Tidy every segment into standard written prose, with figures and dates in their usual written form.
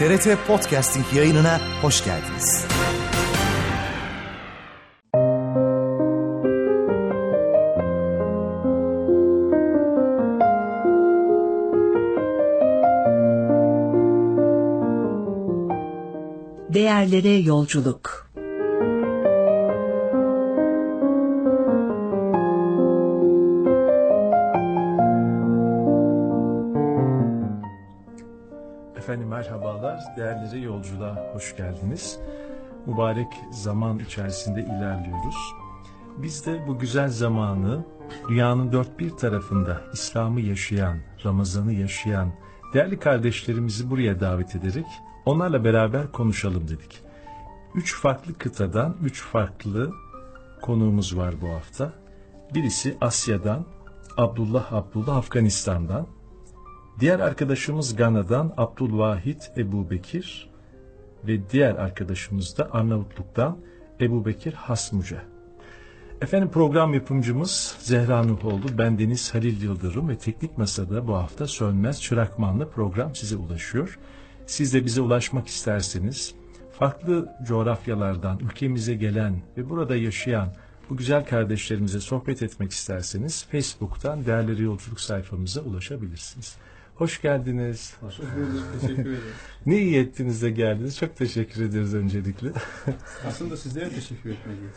TRT Podcasting yayınına hoş geldiniz. Değerlere yolculuk. Efendim merhabalar, değerlere yolculuğa hoş geldiniz. Mübarek zaman içerisinde ilerliyoruz. Biz de bu güzel zamanı dünyanın dört bir tarafında İslam'ı yaşayan, Ramazan'ı yaşayan değerli kardeşlerimizi buraya davet ederek onlarla beraber konuşalım dedik. 3 farklı kıtadan 3 farklı konuğumuz var bu hafta. Birisi Asya'dan, Abdullah Afganistan'dan. Diğer arkadaşımız Gana'dan Abdülvahit Ebubekir ve diğer arkadaşımız da Arnavutluk'tan Ebubekir Hasmuca. Efendim program yapımcımız Zehra Nuhoğlu, ben Deniz Halil Yıldırım ve Teknik Masa'da bu hafta Sönmez Çırakman'la program size ulaşıyor. Siz de bize ulaşmak isterseniz farklı coğrafyalardan ülkemize gelen ve burada yaşayan bu güzel kardeşlerimize sohbet etmek isterseniz Facebook'tan Değerleri Yolculuk sayfamıza ulaşabilirsiniz. Hoş geldiniz. Hoş bulduk. Teşekkür ederim. Ne iyi ettiniz de geldiniz. Çok teşekkür ederiz öncelikle. Aslında sizlere teşekkür etmeliyiz.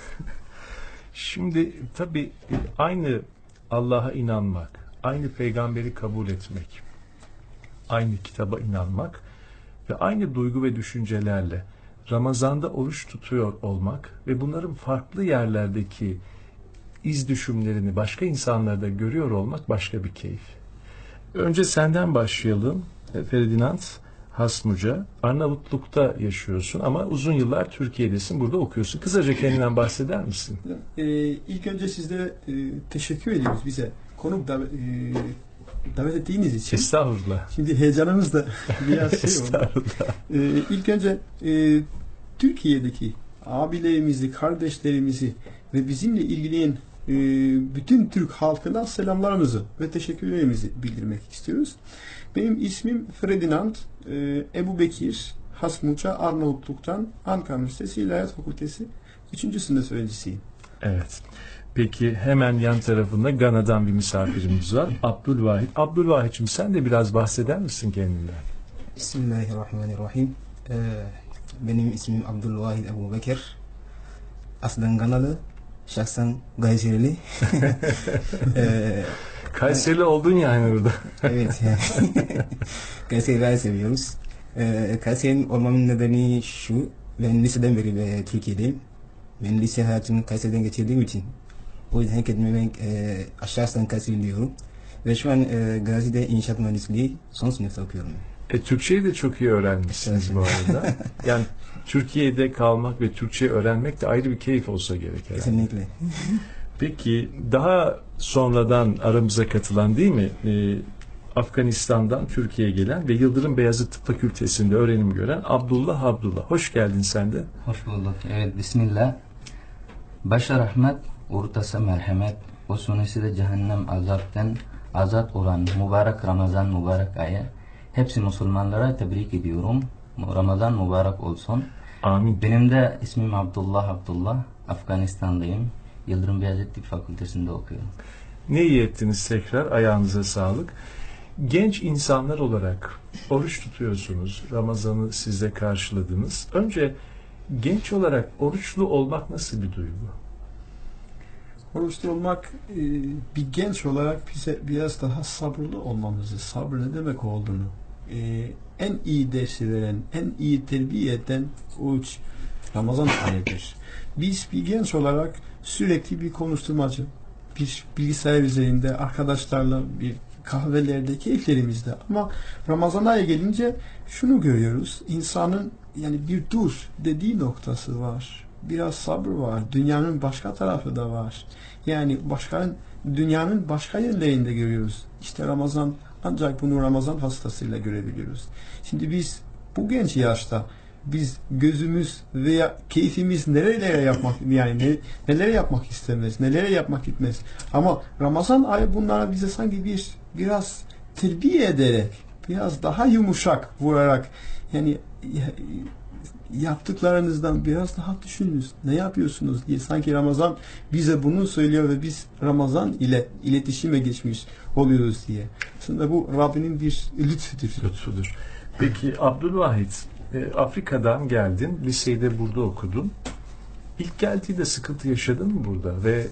Şimdi tabii aynı Allah'a inanmak, aynı peygamberi kabul etmek, aynı kitaba inanmak ve aynı duygu ve düşüncelerle Ramazan'da oruç tutuyor olmak ve bunların farklı yerlerdeki iz düşümlerini başka insanlarda görüyor olmak başka bir keyif. Önce senden başlayalım Ferdinand Hasmuca. Arnavutluk'ta yaşıyorsun ama uzun yıllar Türkiye'desin, burada okuyorsun. Kısaca kendinden bahseder misin? İlk önce sizlere teşekkür ediyoruz bize konuk davet ettiğiniz için. Estağfurullah. Şimdi heyecanımız da biraz oldu. İlk önce Türkiye'deki abilerimizi, kardeşlerimizi ve bizimle ilgileyen bütün Türk halkına selamlarımızı ve teşekkürlerimizi bildirmek istiyoruz. Benim ismim Ferdinand Ebubekir Hasmuca, Arnavutluk'tan, Ankara Üniversitesi İlahiyat Fakültesi 3. sınıf öğrencisiyim. Evet. Peki hemen yan tarafında Gana'dan bir misafirimiz var. Abdülvahit. Abdülvahit'cim sen de biraz bahseder misin kendinden? Bismillahirrahmanirrahim. Benim ismim Abdülvahit Ebubekir. Aslen Ganalı. Şahsen Gayserili. Kayserili oldun yani burada. Evet. Kayseri'yi gayet seviyoruz. Kayseri'nin olmamın nedeni şu. Ben liseden beri Türkiye'deyim. Ben lise hayatımı Kayseri'den geçirdiğim için. O yüzden kendime ben şahsen Kayseri diyorum. Ve şu an Gazi'de inşaat mühendisliği son sınıfta okuyorum. Türkçeyi de çok iyi öğrenmişsiniz bu arada. Yani Türkiye'de kalmak ve Türkçe öğrenmek de ayrı bir keyif olsa gerek herhalde. Kesinlikle. Peki daha sonradan aramıza katılan değil mi? Afganistan'dan Türkiye'ye gelen ve Yıldırım Beyazıt Tıp Fakültesi'nde öğrenim gören Abdullah. Hoş geldin sen de. Hoş bulduk. Evet, Bismillah. Başta rahmet, ortası merhamet, o sonrası da cehennem azaptan azat olan mübarek Ramazan mübarek ayı. Hepsi Müslümanlara tebrik ediyorum. Ramazan mübarek olsun. Amin. Benim de ismim Abdullah. Afganistan'dayım. Yıldırım Beyazıt Tıp Fakültesi'nde okuyorum. Ne iyi ettiniz tekrar. Ayağınıza sağlık. Genç insanlar olarak oruç tutuyorsunuz. Ramazan'ı siz de karşıladınız. Önce genç olarak oruçlu olmak nasıl bir duygu? Oruçlu olmak bir genç olarak bize biraz daha sabırlı olmamızı, sabır ne demek olduğunu, en iyi dersi veren, en iyi terbiye eden oruç Ramazan ayıdır. Biz bir genç olarak sürekli bir konuşturmacı, bir bilgisayar üzerinde arkadaşlarla bir kahvelerde, keyiflerimizde, ama Ramazan ayı gelince şunu görüyoruz. İnsanın yani bir dur dediği noktası var. Biraz sabır var. Dünyanın başka tarafı da var. Yani dünyanın başka yerlerinde görüyoruz. İşte Ramazan, ancak bunu Ramazan hastasıyla görebiliyoruz. Şimdi biz bu genç yaşta biz gözümüz veya keyfimiz nerelere yapmak, yani nelere yapmak istemez, nelere yapmak gitmez. Ama Ramazan ayı bunlara bize sanki biraz terbiye ederek biraz daha yumuşak vurarak yani yaptıklarınızdan biraz daha düşününüz. Ne yapıyorsunuz diye. Sanki Ramazan bize bunu söylüyor ve biz Ramazan ile iletişime geçmiş oluyoruz diye. Aslında bu Rabbinin bir lütfudur. Peki Abdülvahit, Afrika'dan geldin, liseyi de burada okudun. İlk geldiğinde sıkıntı yaşadın mı burada ve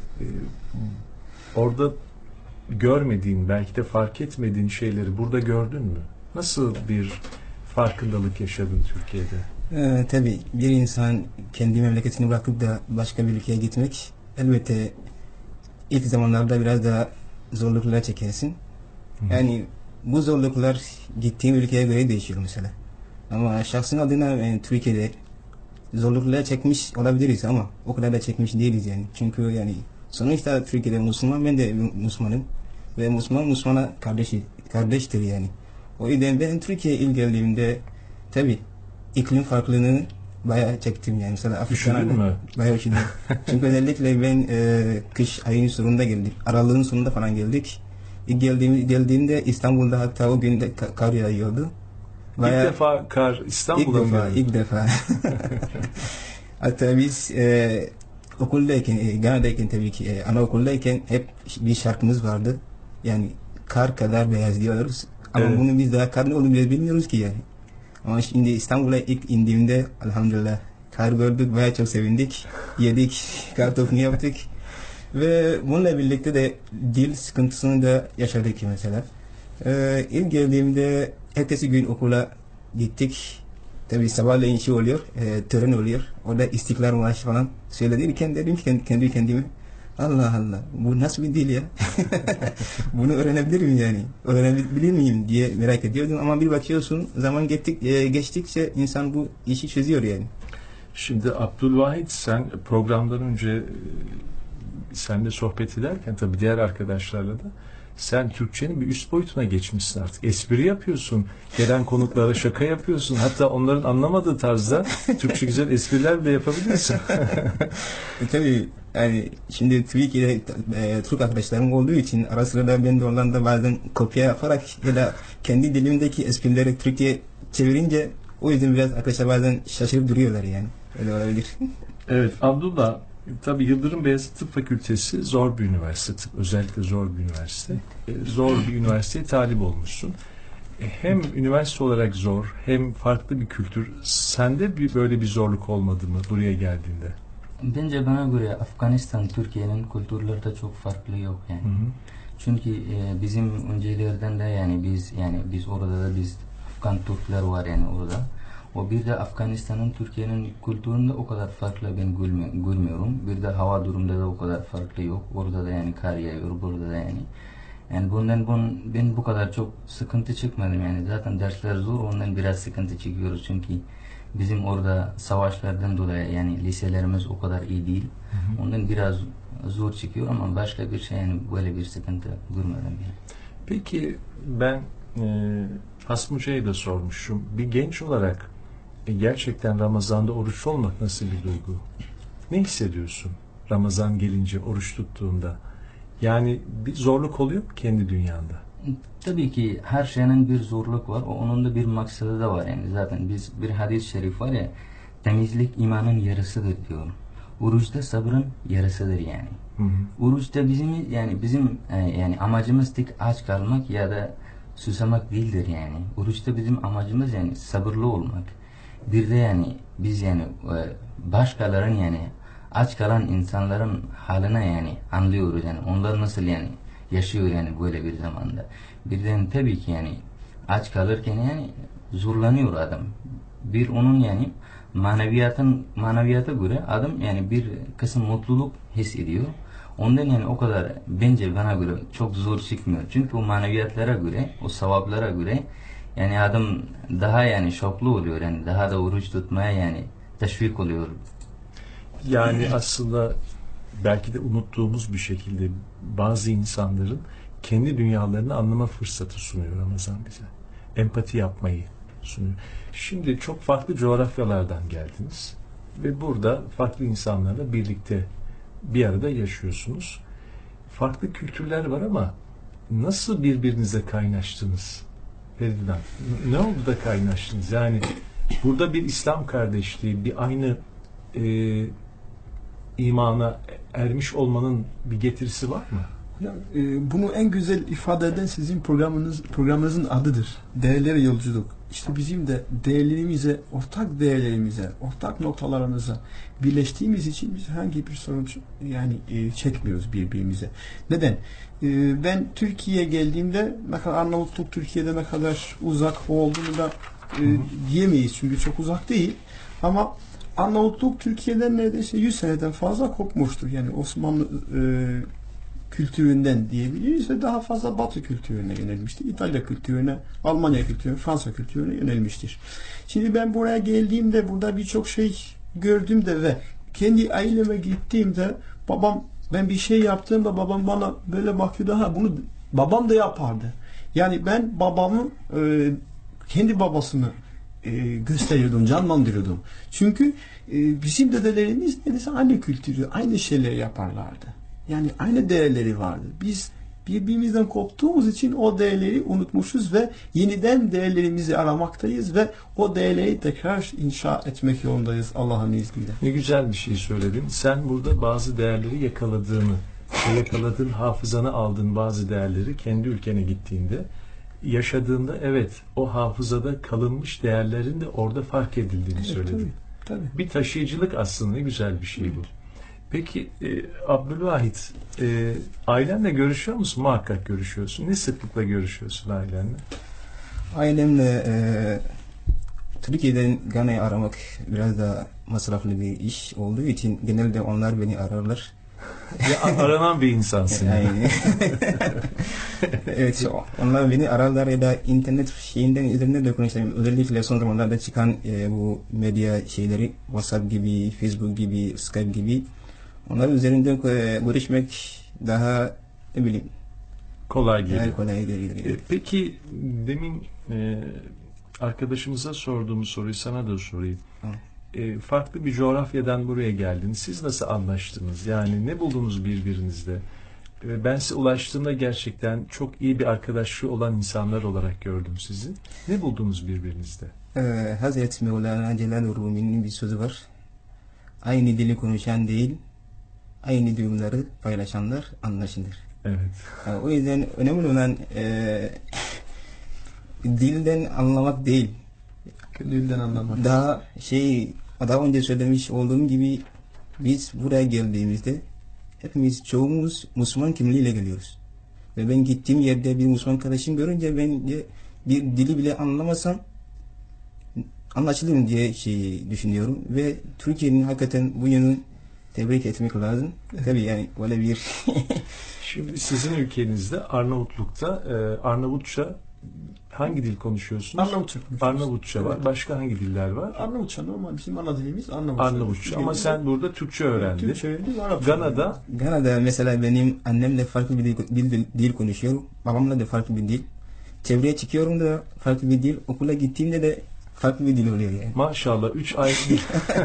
orada görmediğin, belki de fark etmediğin şeyleri burada gördün mü? Nasıl bir farkındalık yaşadın Türkiye'de? Tabii bir insan kendi memleketini bırakıp da başka bir ülkeye gitmek elbette ilk zamanlarda biraz daha zorluklar çekersin. Yani bu zorluklar gittiğim ülkeye göre değişiyor mesela. Ama şahsın adına yani Türkiye'de zorluklar çekmiş olabiliriz ama o kadar da çekmiş değiliz yani. Çünkü yani sonuçta Türkiye'de Müslüman, ben de Müslümanım ve Müslümana kardeştir yani. O yüzden ben Türkiye'ye ilk geldiğimde tabii iklim farklılığını bayağı çektim yani. Mesela Afrika'da bayağı üşüdüm. Çünkü özellikle ben kış ayının sonunda geldik. Aralığın sonunda falan geldik. İlk geldiğimde İstanbul'da hatta o gün de kar yağıyordu. Bayağı, ilk defa kar İstanbul'da mı? İlk defa. Hatta biz okuldayken, Gana'dayken tabii ki anaokuldayken hep bir şarkımız vardı. Yani kar kadar beyaz diyoruz. Ama evet, bunu biz daha kar ne olduğunu bilmiyoruz ki yani. Ama şimdi İstanbul'a ilk indiğimde elhamdülillah kar gördük, bayağı çok sevindik. Yedik, kar topunu yaptık. Ve bununla birlikte de dil sıkıntısını da yaşadık mesela. İlk geldiğimde ertesi gün okula gittik. Tabii sabahleyin şey oluyor, tören oluyor. Orada İstiklal Marşı falan söylenirken dedim ki kendi kendime, Allah Allah, bu nasıl bir dil ya? Bunu öğrenebilir miyim yani? Öğrenebilir miyim diye merak ediyordum ama bir bakıyorsun zaman geçtikçe insan bu işi çözüyor yani. Şimdi Abdülvahit, sen programdan önce seninle sohbet ederken tabii diğer arkadaşlarla da sen Türkçenin bir üst boyutuna geçmişsin artık. Espri yapıyorsun. Gelen konuklara şaka yapıyorsun. Hatta onların anlamadığı tarzda Türkçe güzel espriler bile yapabiliyorsun. Tabii yani şimdi Türkiye'de Türk arkadaşlarım olduğu için ara sıra da ben de onlardan bazen kopya yaparak ya da kendi dilimdeki esprileri Türkçe'ye çevirince o yüzden biraz arkadaşlar bazen şaşırıp duruyorlar yani. Öyle olabilir. Evet, Abdullah, tabii Yıldırım Beyazıt Tıp Fakültesi zor bir üniversite. Tıp özellikle zor bir üniversite. Zor bir üniversiteye talip olmuşsun. Hem üniversite olarak zor, hem farklı bir kültür. Sende böyle bir zorluk olmadı mı buraya geldiğinde? Bence bana göre Afganistan, Türkiye'nin kültürleri de çok farklı yok yani. Hı hı. Çünkü bizim öncelerden de yani biz orada da biz Afgan Türkler var yani orada. O bir de Afganistan'ın Türkiye'nin kültüründe o kadar farklı ben görmüyorum. Bir de hava durumunda da o kadar farklı yok. Orada da yani kar yağıyor, burada da yani. Yani ben bu kadar çok sıkıntı çıkmadım yani. Zaten dersler zor, ondan biraz sıkıntı çekiyoruz çünkü bizim orada savaşlardan dolayı yani liselerimiz o kadar iyi değil. Hı hı. Ondan biraz zor çıkıyor ama başka bir şey yani böyle bir sıkıntı görmedim yani. Peki ben Hasmı Hoca'ya da sormuşum. Bir genç olarak gerçekten Ramazan'da oruç olmak nasıl bir duygu? Ne hissediyorsun Ramazan gelince, oruç tuttuğunda? Yani bir zorluk oluyor mu kendi dünyanda? Tabii ki her şeyin bir zorluk var. Onun da bir maksadı da var yani. Zaten bir hadis-i şerif var ya, temizlik imanın yarısıdır diyor. Oruçta sabrın yarısıdır yani. Hı hı. Oruçta bizim amacımız tek aç kalmak ya da susamak değildir yani. Oruçta bizim amacımız yani sabırlı olmak. Bir de yani biz yani başkaların yani aç kalan insanların haline yani anlıyoruz yani onlar nasıl yani yaşıyor yani böyle bir zamanda. Birden tabii ki yani aç kalırken yani zorlanıyor adam. Bir onun yani maneviyata göre adam yani bir kısım mutluluk hissediyor. Ondan yani o kadar bence bana göre çok zor çıkmıyor. Çünkü o maneviyatlara göre, o sevaplara göre yani adam daha yani şoklu oluyor yani daha da oruç tutmaya yani teşvik oluyor. Yani aslında belki de unuttuğumuz bir şekilde bazı insanların kendi dünyalarını anlama fırsatı sunuyor Ramazan bize. Empati yapmayı sunuyor. Şimdi çok farklı coğrafyalardan geldiniz ve burada farklı insanlarla birlikte bir arada yaşıyorsunuz. Farklı kültürler var ama nasıl birbirinize kaynaştınız? Ferdinand, ne oldu da kaynaştınız? Yani burada bir İslam kardeşliği, bir aynı imana ermiş olmanın bir getirisi var mı? Hocam, bunu en güzel ifade eden sizin programınızın adıdır. Değerlere yolculuk. İşte bizim de değerlerimize, ortak değerlerimize, ortak noktalarımıza birleştiğimiz için biz herhangi bir sorun çekmiyoruz birbirimize. Neden? Ben Türkiye'ye geldiğimde ne kadar Arnavutluk Türkiye'de ne kadar uzak olduğunu da diyemeyiz. Çünkü çok uzak değil. Ama Arnavutluk Türkiye'den neredeyse 100 seneden fazla kopmuştur. Yani Osmanlı kültüründen diyebiliriz ve daha fazla Batı kültürüne yönelmiştir. İtalya kültürüne, Almanya kültürüne, Fransa kültürüne yönelmiştir. Şimdi ben buraya geldiğimde burada birçok şey gördüğümde ve kendi aileme gittiğimde ben bir şey yaptığımda babam bana böyle bakıyordu. Bunu babam da yapardı. Yani ben babamı kendi babasını gösteriyordum, canlandırıyordum. Çünkü bizim dedelerimiz neredeyse aynı kültürü, aynı şeyleri yaparlardı. Yani aynı değerleri vardı. Biz birbirimizden koptuğumuz için o değerleri unutmuşuz ve yeniden değerlerimizi aramaktayız ve o değerleri tekrar inşa etmek yolundayız Allah'ın izniyle. Ne güzel bir şey söyledin. Sen burada bazı değerleri yakaladığın, hafızana aldığın bazı değerleri kendi ülkene gittiğinde yaşadığında evet o hafızada kalınmış değerlerin de orada fark edildiğini söyledin. Tabii. Bir taşıyıcılık aslında, ne güzel bir şey bu. Peki Abdülvahit, ailenle görüşüyor musun? Muhakkak görüşüyorsun. Ne sıklıkla görüşüyorsun ailenle? Ailemle Türkiye'den Gana'yı aramak biraz da masraflı bir iş olduğu için genelde onlar beni ararlar. Aranan bir insansın. Yani. Evet, onlar beni ararlar ya da internet üzerinde de konuşuyorum. Özellikle son zamanlarda çıkan bu medya şeyleri, WhatsApp gibi, Facebook gibi, Skype gibi, onlar üzerinde görüşmek daha ne bileyim Kolay geliyor. Yani kolay geliyor. Peki demin arkadaşımıza sorduğum soruyu sana da sorayım. Farklı bir coğrafyadan buraya geldiniz. Siz nasıl anlaştınız? Yani ne buldunuz birbirinizde? Ben size ulaştığımda gerçekten çok iyi bir arkadaşlığı olan insanlar olarak gördüm sizi. Ne buldunuz birbirinizde? Hazreti Mevlana Celal Rumi'nin bir sözü var. Aynı dili konuşan değil, aynı duyguları paylaşanlar anlaşılır. Evet. O yüzden önemli olan dilden anlamak değil. Dilden anlamak. Daha önce söylemiş olduğum gibi biz buraya geldiğimizde hepimiz çoğumuz Müslüman kimliğiyle geliyoruz. Ve ben gittiğim yerde bir Müslüman kardeşim görünce ben bir dili bile anlamasam anlaşılır diye düşünüyorum ve Türkiye'nin hakikaten bu yönü tebrik etmek lazım. Tabii yani böyle bir Şimdi sizin ülkenizde Arnavutluk'ta Arnavutça hangi dil konuşuyorsunuz? Arnavutça var. Başka hangi diller var? Arnavutça normal bizim ana dilimiz Arnavutça. Arnavutça. Ama sen burada Türkçe öğrendin. Türkçe öğrendim, Arapça. Gana'da mesela benim annemle farklı bir dil konuşuyorum. Babamla da farklı bir dil. Çevreye çıkıyorum da farklı bir dil. Okula gittiğimde de farklı bir dil oluyor yani. Maşallah 3 ayrı dil.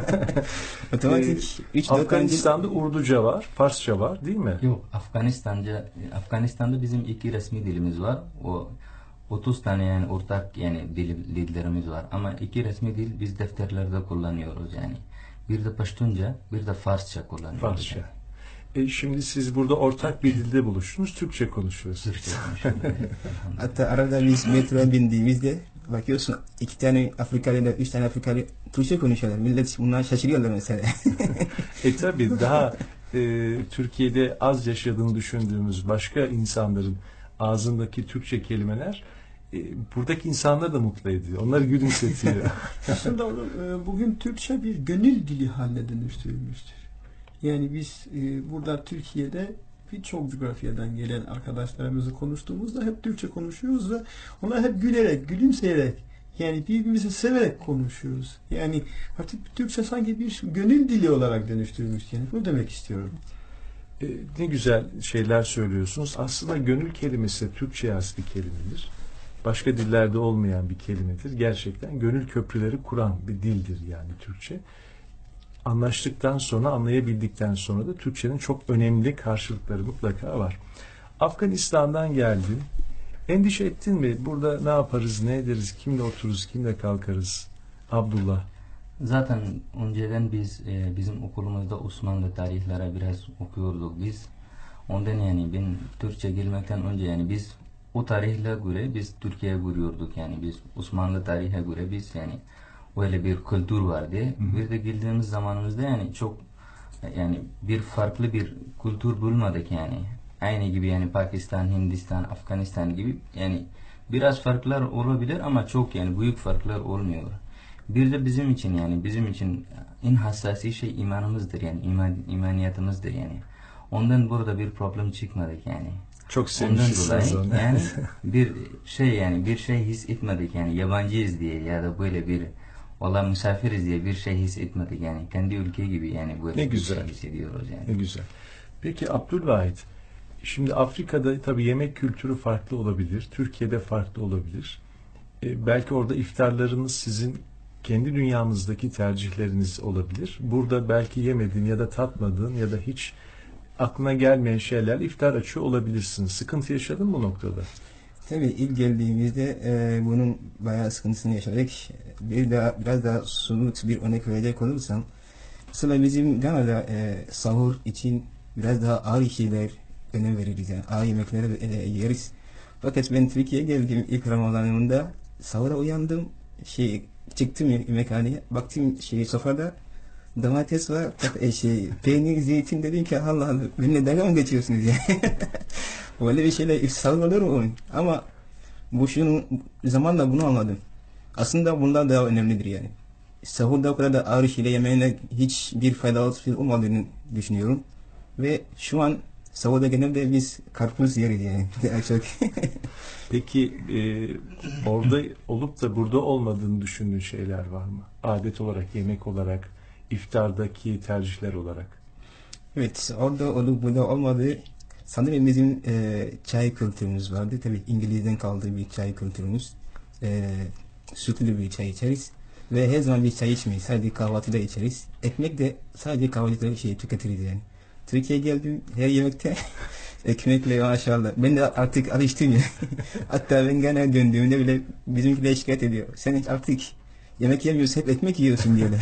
Otomatik 3-4 Afganistan'da Urduca var, Farsça var değil mi? Yok, Afganistan'da bizim 2 resmi dilimiz var. O 30 tane yani ortak yani dillerimiz var. Ama 2 resmi dil biz defterlerde kullanıyoruz yani. Bir de Paştunca, bir de Farsça kullanıyoruz. Farsça. Şimdi siz burada ortak bir dilde buluştunuz, Türkçe konuşuyorsunuz. Türkçe konuşuyoruz. Hatta arada biz metroya bindiğimizde bakıyorsun 2 tane Afrikalı ile 3 tane Afrikalı Türkçe konuşuyorlar. Millet bunlar şaşırıyorlar mesela. Tabii daha Türkiye'de az yaşadığını düşündüğümüz başka insanların ağzındaki Türkçe kelimeler buradaki insanları da mutlu ediyor. Onları gülümsetiyor. Aslında bugün Türkçe bir gönül dili haline dönüştürülmüştür. Yani biz burada Türkiye'de birçok coğrafyadan gelen arkadaşlarımızla konuştuğumuzda hep Türkçe konuşuyoruz ve onlar hep gülerek, gülümseyerek yani birbirimizi severek konuşuyoruz. Yani artık Türkçe sanki bir gönül dili olarak dönüştürülmüş. Yani bunu demek istiyorum. Ne güzel şeyler söylüyorsunuz. Aslında gönül kelimesi Türkçe'ye has bir kelimedir. Başka dillerde olmayan bir kelimedir. Gerçekten gönül köprüleri kuran bir dildir yani Türkçe. Anlaştıktan sonra, anlayabildikten sonra da Türkçenin çok önemli karşılıkları mutlaka var. Afganistan'dan geldin. Endişe ettin mi? Burada ne yaparız, ne ederiz, kimle otururuz, kimle kalkarız? Abdullah. Zaten önceden biz bizim okulumuzda Osmanlı tarihlere biraz okuyorduk biz. Ondan yani ben Türkçe gelmekten önce yani biz o tarihle göre biz Türkiye'ye görüyorduk yani biz Osmanlı tarihe göre biz yani öyle bir kültür vardı. Bir de geldiğimiz zamanımızda yani çok yani bir farklı bir kültür bulmadık yani. Aynı gibi yani Pakistan, Hindistan, Afganistan gibi yani biraz farklar olabilir ama çok yani büyük farklar olmuyor. Bir de bizim için en hassasi şey imanımızdır yani imaniyatımızdır yani. Ondan burada bir problem çıkmadık yani. Çok Ondan sevmişsiniz dolayı onu. yani bir şey his etmedik yani yabancıyız diye ya da böyle bir valla misafiriz diye bir şey his etmedik yani kendi ülke gibi yani böyle Ne bir güzel. şey hissediyoruz yani. Ne güzel. Peki Abdülvahit, şimdi Afrika'da tabii yemek kültürü farklı olabilir, Türkiye'de farklı olabilir. Belki orada iftarlarınız sizin kendi dünyanızdaki tercihleriniz olabilir. Burada belki yemediğin ya da tatmadığın ya da hiç aklına gelmeyen şeyler iftar açıyor olabilirsin. Sıkıntı yaşadın mı bu noktada? Tabii ilk geldiğimizde bunun bayağı sıkıntısını yaşadık. Biraz daha somut bir örnek verecek olursam, mesela bizim Gana'da sahur için biraz daha ağır şeyler önem veririz. Yani ağır yemekleri yeriz. Fakat ben Türkiye'ye geldim ilk Ramazan'ımda sahura uyandım. Çıktım yemekhaneye, baktım sofrada domates var, peynir, zeytin, dedim ki Allah Allah, benimle dalga mı geçiyorsunuz yani? Böyle bir şeyler sahur olur mu? Ama zamanla bunu anladım. Aslında bunlar daha önemlidir yani. Sahurda o kadar da ağır şeyle yemeğine hiçbir faydalı olmadığını düşünüyorum. Ve şu an sahurda genelde biz karpuz yeriz yani. Daha çok. Peki orada olup da burada olmadığını düşündüğün şeyler var mı? Adet olarak, yemek olarak, iftardaki tercihler olarak. Evet, orada olup burada olmadığı sanırım bizim çay kültürümüz vardı. Tabii İngiliz'den kaldığı bir çay kültürümüz. Sütlü bir çay içeriz. Ve her zaman bir çay içmeyiz. Sadece kahvaltıda içeriz. Ekmek de sadece kahvaltıda tüketiriz yani. Türkiye'ye geldim, her yemekte ekmekle maşallah. Ben de artık alıştım ya. Hatta ben Gana'ya döndüğümde bile bizimkiler şikayet ediyor. Sen artık yemek yemiyorsun, hep ekmek yiyorsun diyorlar.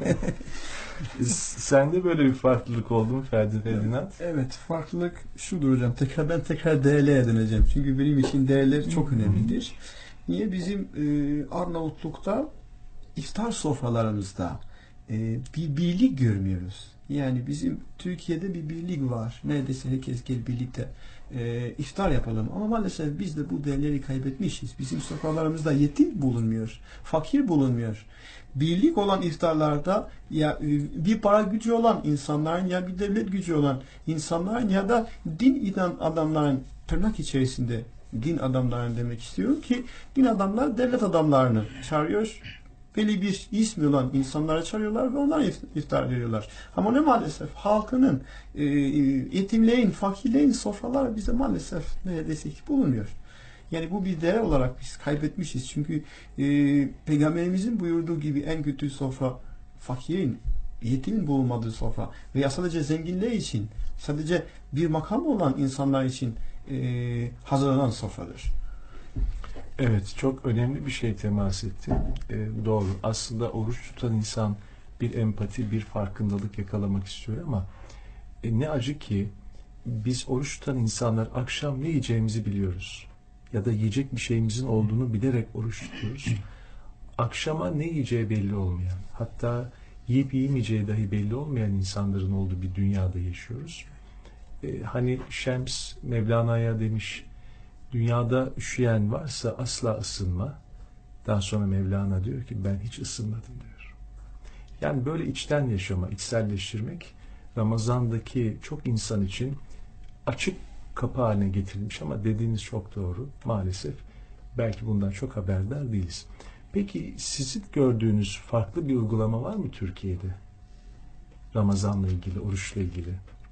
Sende böyle bir farklılık oldu mu Ferdinand? Evet, farklılık şudur hocam. Ben tekrar DL'ye döneceğim. Çünkü benim için değerler çok önemlidir. Niye? Bizim Arnavutluk'ta iftar sofralarımızda bir birlik görmüyoruz. Yani bizim Türkiye'de bir birlik var. Neredeyse herkes gel birlikte iftar yapalım. Ama maalesef biz de bu değerleri kaybetmişiz. Bizim sofralarımızda yetim bulunmuyor. Fakir bulunmuyor. Birlik olan iftarlarda ya bir para gücü olan insanların ya bir devlet gücü olan insanların ya da din adamların tırnak içerisinde din adamlarını demek istiyorum ki din adamlar devlet adamlarını çağırıyor. Belli bir ismi olan insanlara çağırıyorlar ve onlara iftar veriyorlar. Ama ne maalesef halkının, yetimlerin, fakirlerin sofraları bize maalesef neredeyse hiç bulunmuyor. Yani bu bir değer olarak biz kaybetmişiz. Çünkü Peygamberimizin buyurduğu gibi en kötü sofra fakirin, yetimin bulunmadığı sofra veya sadece zenginler için, sadece bir makam olan insanlar için hazırlanan sofradır. Evet, çok önemli bir şey temas etti. Doğru. Aslında oruç tutan insan bir empati, bir farkındalık yakalamak istiyor ama ne acı ki biz oruç tutan insanlar akşam ne yiyeceğimizi biliyoruz. Ya da yiyecek bir şeyimizin olduğunu bilerek oruç tutuyoruz. Akşama ne yiyeceği belli olmayan, hatta yiyip yiyemeyeceği dahi belli olmayan insanların olduğu bir dünyada yaşıyoruz. Hani Şems Mevlana'ya demiş, dünyada üşüyen varsa asla ısınma. Daha sonra Mevlana diyor ki ben hiç ısınmadım diyor. Yani böyle içten yaşama, içselleştirmek Ramazan'daki çok insan için açık kapı haline getirilmiş ama dediğiniz çok doğru. Maalesef belki bundan çok haberdar değiliz. Peki sizin gördüğünüz farklı bir uygulama var mı Türkiye'de? Ramazan'la ilgili, oruçla ilgili.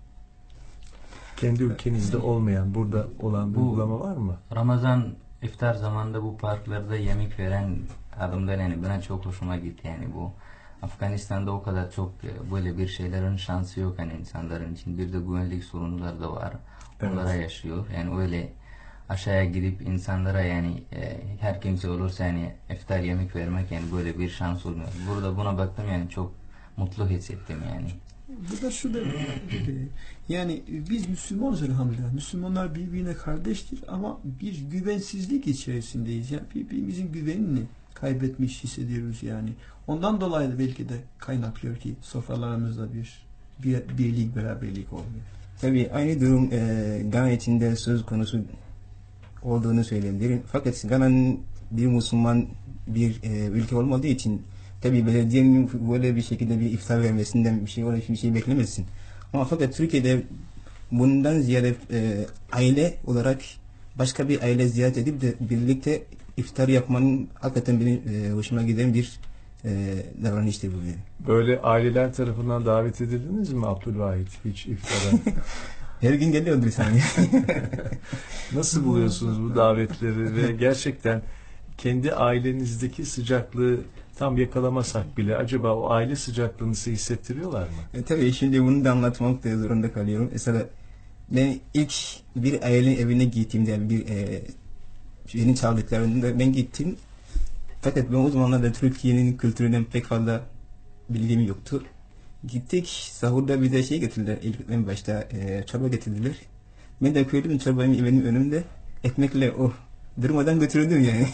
Kendi ülkenizde olmayan, burada olan bir uygulama var mı? Ramazan iftar zamanında bu parklarda yemek veren adamlar yani bana çok hoşuma gitti yani bu. Afganistan'da o kadar çok böyle bir şeylerin şansı yok yani insanların için. Bir de güvenlik sorunları da var. Onlara yaşıyor. Yani öyle aşağıya gidip insanlara yani her kimse olursa yani iftar yemek vermek yani böyle bir şans olmuyor. Burada buna baktım yani çok mutlu hissettim yani. Bu da şu demek. Yani biz Müslümanız elhamdülillah. Müslümanlar birbirine kardeştir ama bir güvensizlik içerisindeyiz. Yani birbirimizin güvenini kaybetmiş hissediyoruz yani. Ondan dolayı da belki de kaynaklıyor ki sofralarımızda bir birlik, beraberlik olmuyor. Tabii aynı durum Gana içinde söz konusu olduğunu söyleyebilirim. Fakat Gana'nın bir Müslüman bir ülke olmadığı için tabii belediyenin böyle bir şekilde bir iftar vermesinden bir şey beklemezsin. Ama fakat Türkiye'de bundan ziyade aile olarak başka bir aile ziyaret edip de birlikte iftar yapmanın hakikaten benim hoşuma giden bir davranıştır bu benim. Böyle aileler tarafından davet edildiniz mi Abdülvahit hiç iftara? Her gün geliyordur sanki. Nasıl buluyorsunuz bu davetleri ve gerçekten kendi ailenizdeki sıcaklığı tam yakalamasak bile acaba o aile sıcaklığını size hissettiriyorlar mı? Tabii şimdi bunu da anlatmak da zorunda kalıyorum. Mesela ben ilk bir ailenin evine gittiğimde beni çağırdıklarında ben gittim. Fakat ben o zamanlarda Türkiye'nin kültüründen pek fazla bilgim yoktu. Gittik, sahurda bize şey getirdiler. En başta çorba getirdiler. Ben de koydum çorbayı benim önümde. Ekmekle durmadan götürdüm yani.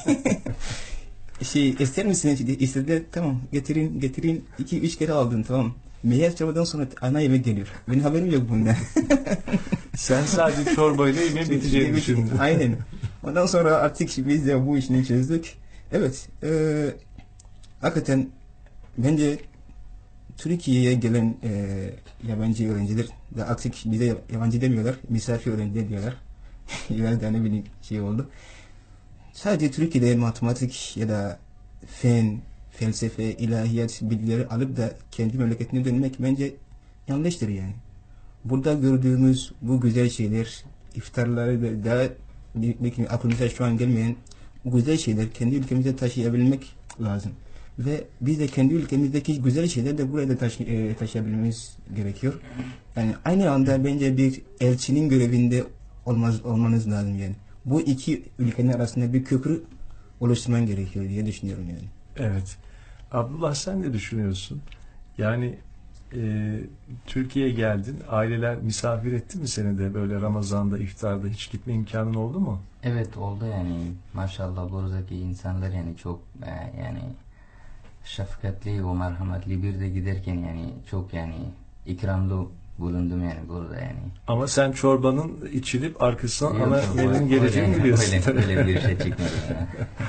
İster misiniz? İstediler, tamam getirin. 2-3 kere aldım, tamam. Meğer çorbadan sonra ana yemek geliyor. Benim haberim yok bundan. Sen sadece çorbayla yemeğin biteceğini düşündün. Aynen. Ondan sonra artık biz de bu işini çözdük. Evet, hakikaten bence Türkiye'ye gelen yabancı öğrenciler de artık bize yabancı demiyorlar, misafir öğrenci diyorlar. Biraz da ne bileyim şey oldu. Sadece Türkiye'de matematik ya da fen, felsefe, ilahiyat bilgileri alıp da kendi memleketine dönmek bence yanlıştır yani. Burada gördüğümüz bu güzel şeyler, iftarları da aklımıza şu an gelmeyen bu güzel şeyler kendi ülkemize taşıyabilmek lazım. Ve biz de kendi ülkemizdeki güzel şeyleri de buraya da taşıyabilmemiz gerekiyor. Yani aynı anda bence bir elçinin görevinde olmanız lazım yani. Bu iki ülkenin arasında bir köprü oluşturman gerekiyor diye düşünüyorum yani. Evet. Abdullah sen ne düşünüyorsun? Yani Türkiye'ye geldin. Aileler misafir etti mi seni de böyle Ramazan'da, iftarda hiç gitme imkanın oldu mu? Evet oldu yani maşallah buradaki insanlar yani çok yani şefkatli ve merhametli, bir de giderken yani çok yani ikramlı bulundum yani burada yani. Ama sen çorbanın içilip arkasından ana yemeğin geleceğini biliyorsun. Öyle bir şey çıkmadı yani.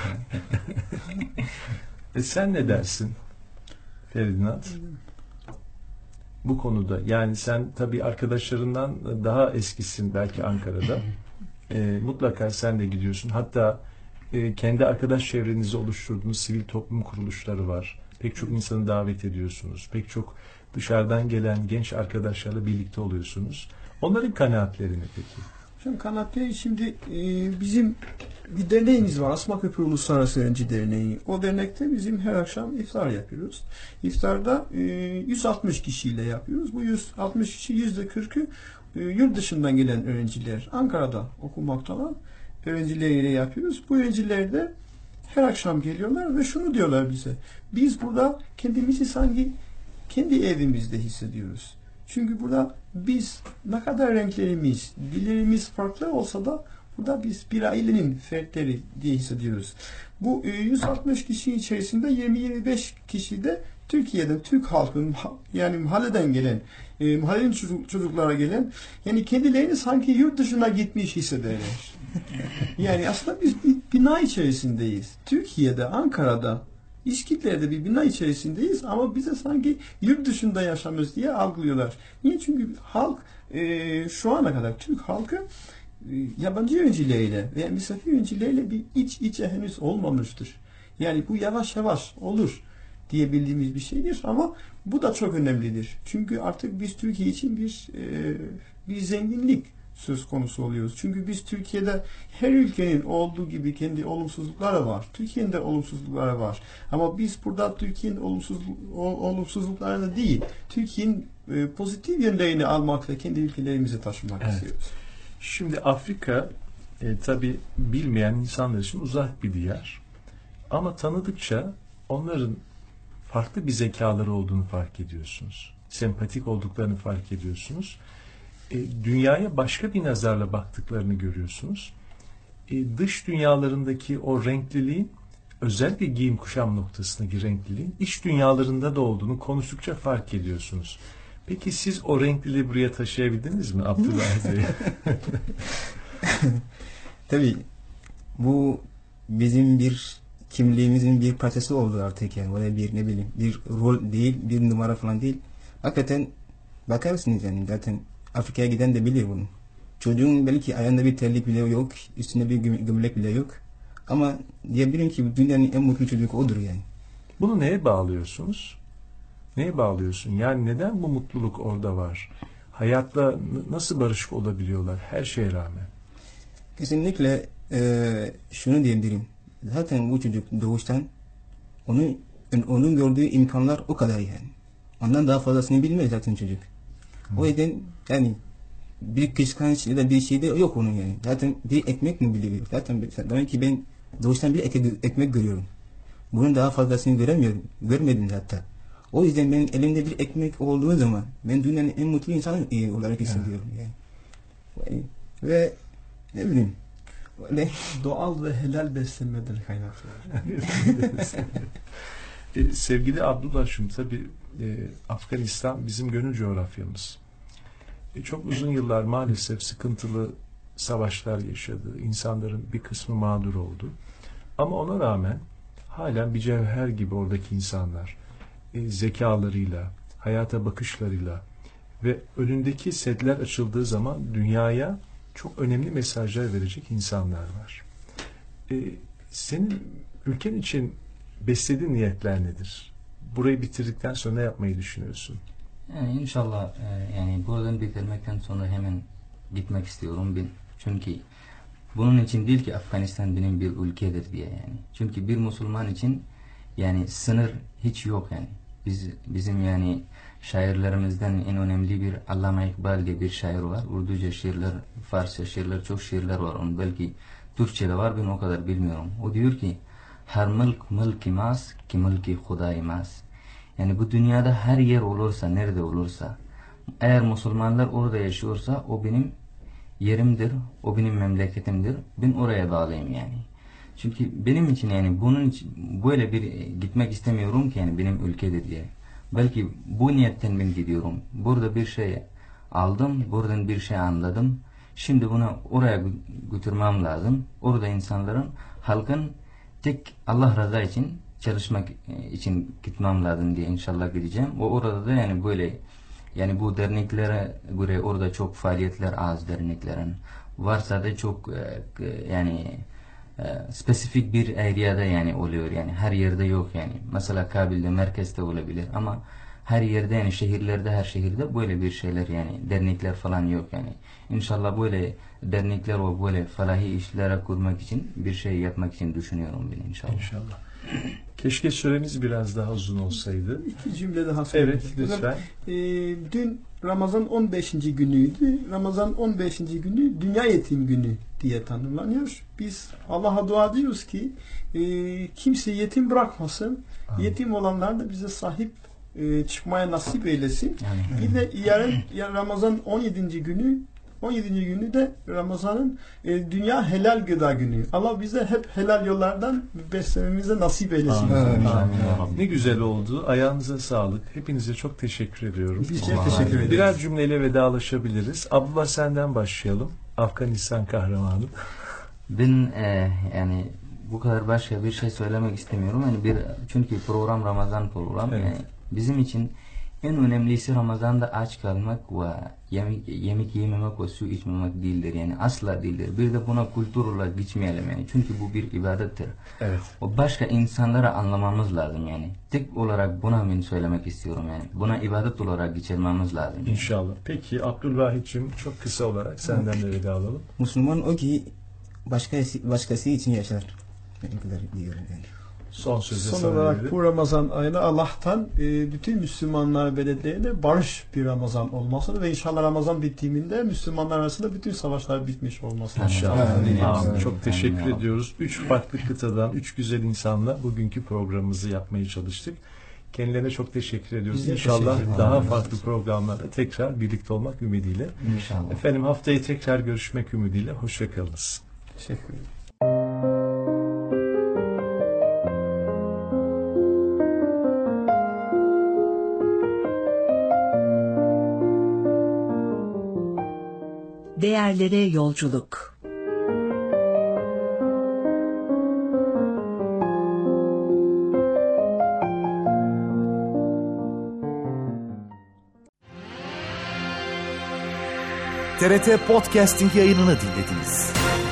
Sen ne dersin Ferdinand? Bu konuda yani sen tabii arkadaşlarından daha eskisin belki Ankara'da. Mutlaka sen de gidiyorsun. Hatta kendi arkadaş çevrenizi oluşturduğunuz sivil toplum kuruluşları var. Pek çok insanı davet ediyorsunuz. Pek çok dışarıdan gelen genç arkadaşlarla birlikte oluyorsunuz. Onların kanaatleri ne peki? Şimdi kanaatleri şimdi bizim bir derneğimiz var. Asma Köprü Uluslararası Öğrenci Derneği. O dernekte bizim her akşam iftar yapıyoruz. İftarda 160 kişiyle yapıyoruz. Bu 160 kişi %40'ı yurt dışından gelen öğrenciler. Ankara'da okumaktalar. Öğrencileriyle yapıyoruz. Bu öğrenciler de her akşam geliyorlar ve şunu diyorlar bize. Biz burada kendimizi sanki kendi evimizde hissediyoruz. Çünkü burada biz ne kadar renklerimiz, dillerimiz farklı olsa da burada biz bir ailenin fertleri diye hissediyoruz. Bu 160 kişi içerisinde 20-25 kişi de Türkiye'den, Türk halkının yani mahalleden gelen, mahallenin çocuklara gelen, yani kendilerini sanki yurt dışına gitmiş hissederler. Yani aslında biz bir bina içerisindeyiz. Türkiye'de, Ankara'da, İskitler'de bir bina içerisindeyiz ama bize sanki yurt dışında yaşamıyoruz diye algılıyorlar. Niye? Çünkü halk şu ana kadar Türk halkı yabancı öğrencileriyle veya misafir öğrencileriyle bir iç içe henüz olmamıştır. Yani bu yavaş yavaş olur diyebildiğimiz bir şeydir ama bu da çok önemlidir. Çünkü artık biz Türkiye için bir zenginlik söz konusu oluyoruz. Çünkü biz Türkiye'de her ülkenin olduğu gibi kendi olumsuzlukları var. Türkiye'nin de olumsuzlukları var. Ama biz burada Türkiye'nin olumsuzluklarını değil, Türkiye'nin pozitif yönlerini almak ve kendi ülkelerimize taşımak istiyoruz. Şimdi Afrika Tabii bilmeyen insanlar için uzak bir diyar. Ama tanıdıkça onların farklı bir zekaları olduğunu fark ediyorsunuz. Sempatik olduklarını fark ediyorsunuz. Dünyaya başka bir nazarla baktıklarını görüyorsunuz. Dış dünyalarındaki o renkliliğin, özellikle giyim kuşam noktasındaki renkliliğin iç dünyalarında da olduğunu konuştukça fark ediyorsunuz. Peki siz o renkliliği buraya taşıyabildiniz mi Abdullah Bey? Tabii bu bizim bir kimliğimizin bir parçası oldu artık yani. Böyle bir ne bileyim bir rol değil, bir numara falan değil. Hakikaten bakarsınız yani zaten Afrika'ya giden de bilir bunu. Çocuğun belki ayağında bir terlik bile yok, üstünde bir gömlek bile yok. Ama diyebilirim ki dünyanın en mutlu çocuk odur yani. Bunu neye bağlıyorsunuz? Neye bağlıyorsun? Yani neden bu mutluluk orada var? Hayatla nasıl barışık olabiliyorlar her şeye rağmen? Kesinlikle şunu diyebilirim. Zaten bu çocuk doğuştan onun gördüğü imkanlar o kadar yani. Ondan daha fazlasını bilmiyor zaten çocuk. O yüzden yani bir kıskanç ya da bir şey de yok onun yani. Zaten bir ekmek mi biliyor? Zaten demek ki ben doğuştan bir ekmek görüyorum. Bunun daha fazlasını görmedim hatta. O yüzden ben elimde bir ekmek olduğu zaman ben dünyanın en mutlu insanı olarak hissediyorum yani. Ve ne bileyim öyle Doğal ve helal beslenmeden kaynaklı. Sevgili Abdullah'cığım, tabii Afganistan bizim gönül coğrafyamız. Çok uzun yıllar maalesef sıkıntılı savaşlar yaşadı. İnsanların bir kısmı mağdur oldu. Ama ona rağmen halen bir cevher gibi oradaki insanlar zekalarıyla, hayata bakışlarıyla ve önündeki sedler açıldığı zaman dünyaya çok önemli mesajlar verecek insanlar var. Senin ülken için beslediğin niyetler nedir? Burayı bitirdikten sonra ne yapmayı düşünüyorsun? Yani inşallah yani buradan bitirmekten sonra hemen gitmek istiyorum. Çünkü bunun için değil ki Afganistan benim bir ülkedir diye yani. Çünkü bir Müslüman için yani sınır hiç yok yani. Bizim yani şairlerimizden en önemli bir Allame İkbal diye bir şair var. Urduca şiirler, Farsça şiirler, çok şiirler var. Onun belki Türkçe'de var, ben o kadar bilmiyorum. O diyor ki her mülk mülk imaz ki mülki Huda imaz. Yani bu dünyada her yer olursa, nerede olursa, eğer Müslümanlar orada yaşıyorsa o benim yerimdir, o benim memleketimdir. Ben oraya bağlıyım yani. Çünkü benim için yani bunun için böyle bir gitmek istemiyorum ki yani benim ülkedir diye. Belki bu niyetten ben gidiyorum. Burada bir şey aldım, buradan bir şey anladım. Şimdi bunu oraya götürmem lazım. Orada insanların, halkın tek Allah rıza için çalışmak için gitmem lazım diye inşallah gideceğim. O orada da yani böyle yani bu derneklere göre orada çok faaliyetler az derneklerin. Varsa da çok yani spesifik bir areada yani oluyor yani her yerde yok yani. Mesela Kabil'de, merkezde olabilir ama her yerde yani şehirlerde, her şehirde böyle bir şeyler yani dernekler falan yok yani. İnşallah böyle dernekler ve böyle falahi işlere kurmak için bir şey yapmak için düşünüyorum ben inşallah. İnşallah. Keşke süremiz biraz daha uzun olsaydı. 2 cümle daha söyleyeyim. Evet, lütfen. Dün Ramazan 15. günüydü. Ramazan 15. günü Dünya Yetim Günü diye tanımlanıyor. Biz Allah'a dua ediyoruz ki kimse yetim bırakmasın. Amin. Yetim olanlar da bize sahip çıkmaya nasip eylesin. Yani. Bir de yarın Ramazan 17. günü de Ramazan'ın Dünya Helal Gıda Günü. Allah bize hep helal yollardan beslememize nasip eylesin. Amin. Amin. Ne güzel oldu. Ayağınıza sağlık. Hepinize çok teşekkür ediyorum. Biz çok teşekkür ederiz. Birer cümleyle vedalaşabiliriz. Abdullah, senden başlayalım. Afganistan kahramanı. Ben yani bu kadar başka bir şey söylemek istemiyorum. Yani çünkü program Ramazan program. Evet. Yani bizim için en önemlisi Ramazan'da aç kalmak ve yemek yememek ve su içmemek değildir. Yani asla değildir. Bir de buna kültür olarak geçmeyelim yani. Çünkü bu bir ibadettir. Evet. O başka insanlara anlamamız lazım yani. Tek olarak buna ben söylemek istiyorum yani. Buna ibadet olarak geçirmemiz lazım. Yani. İnşallah. Peki Abdülvahit'cim, çok kısa olarak senden de veda alalım. Müslüman o ki başkası için yaşar. Ben o kadar diyorum yani. Son sözü Son sana olarak verelim. bu Ramazan ayına Allah'tan bütün Müslümanlar belediyelerine barış bir Ramazan olmasını ve inşallah Ramazan bittiğinde Müslümanlar arasında bütün savaşlar bitmiş olmasını. İnşallah. Amin. Amin. Çok teşekkür Amin. ediyoruz. 3 farklı kıtadan 3 güzel insanla bugünkü programımızı yapmaya çalıştık. Kendilerine çok teşekkür ediyoruz. Biz de İnşallah teşekkür daha ederiz. farklı programlarda tekrar birlikte olmak ümidiyle. İnşallah. Efendim haftaya tekrar görüşmek ümidiyle. Hoşçakalınız. Teşekkür ederim. Değerlere yolculuk. TRT Podcasting yayınını dinlediniz.